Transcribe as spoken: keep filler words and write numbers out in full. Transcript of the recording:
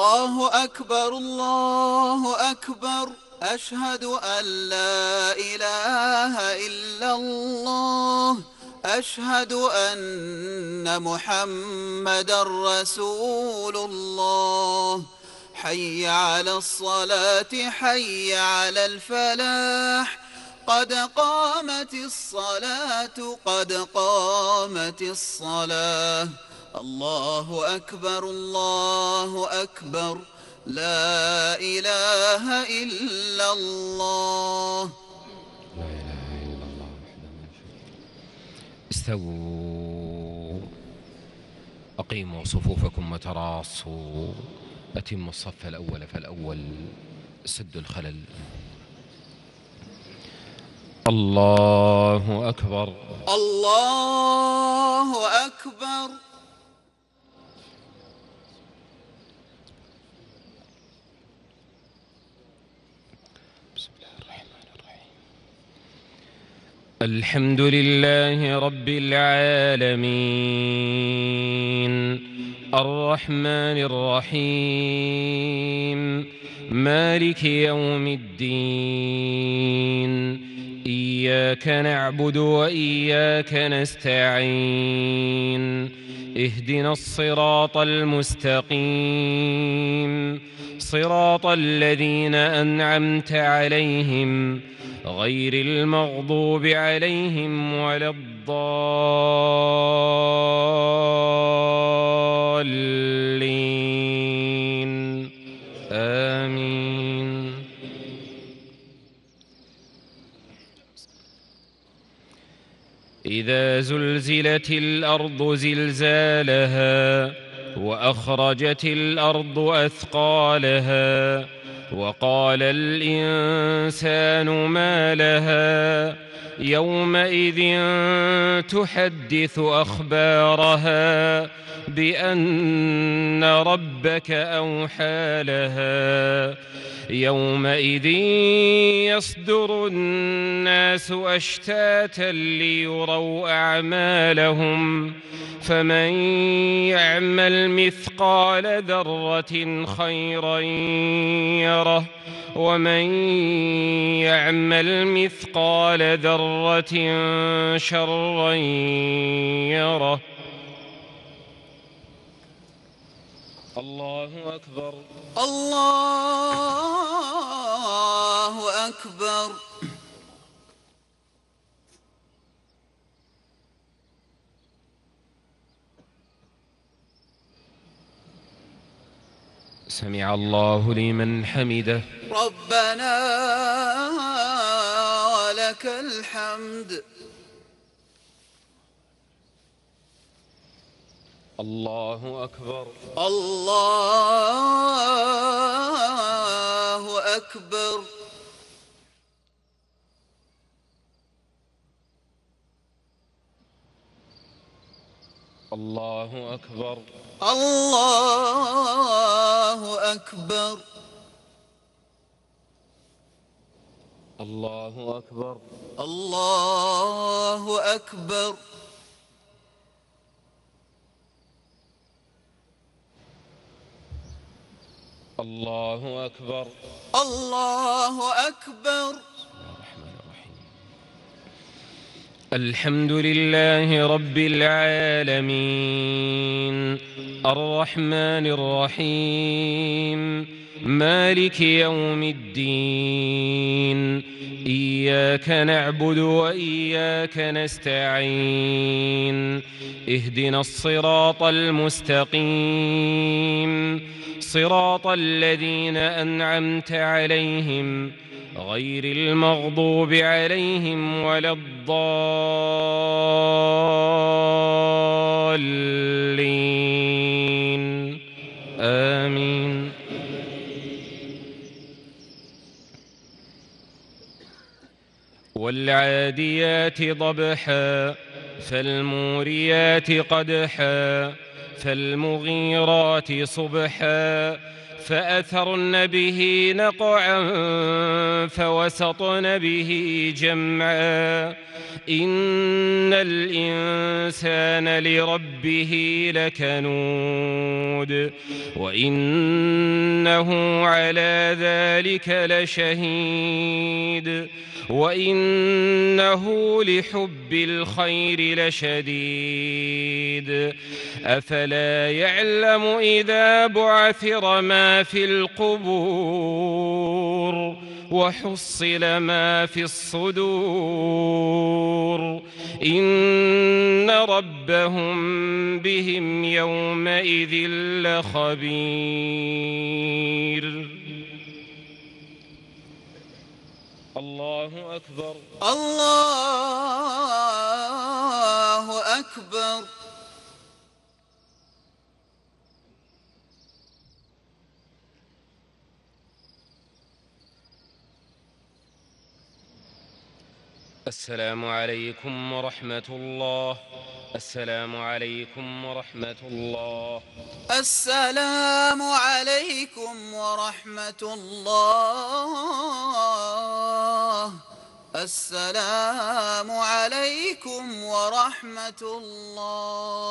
الله أكبر الله أكبر أشهد أن لا إله إلا الله أشهد أن محمدا رسول الله حي على الصلاة حي على الفلاح قد قامت الصلاة قد قامت الصلاة الله أكبر الله أكبر لا إله إلا الله لا إله إلا الله وحده لا شريك له. استووا أقيموا صفوفكم وتراصوا أتموا الصف الأول فالأول سدوا الخلل. الله أكبر الله أكبر بسم الله الرحمن الرحيم. الحمد لله رب العالمين الرحمن الرحيم مالك يوم الدين إياك نعبد وإياك نستعين اهدنا الصراط المستقيم صراط الذين أنعمت عليهم غير المغضوب عليهم ولا الضالين آمين. إذا زلزلت الأرض زلزالها وأخرجت الأرض أثقالها وقال الإنسان ما لها يومئذ تحدث أخبارها بأن ربك أوحى لها يومئذ يصدر الناس أشتاتا ليروا أعمالهم فمن يعمل مثقال ذرة خيرا يره ومن يعمل مثقال ذرة شرا يره. الله أكبر الله أكبر سمع الله لمن حمده ربنا ولك الحمد. الله أكبر الله أكبر الله أكبر الله أكبر الله أكبر الله أكبر الله أكبر الله أكبر. الحمد لله رب العالمين الرحمن الرحيم مالك يوم الدين إياك نعبد وإياك نستعين اهدنا الصراط المستقيم صراط الذين أنعمت عليهم غير المغضوب عليهم ولا الضالين آمين. والعاديات ضبحا فالموريات قدحا فالمغيرات صبحا فأثرن به نقعا فوسطن به جمعا إن الإنسان لربه لكنود وإن وإنه على ذلك لشهيد وإنه لحب الخير لشديد أفلا يعلم إذا بعثر ما في القبور وحصل ما في الصدور إن ربهم بهم يومئذ لخبير. الله أكبر. الله أكبر. السلام عليكم ورحمة الله. السلام عليكم ورحمة الله. السلام عليكم ورحمة الله. السلام عليكم ورحمة الله.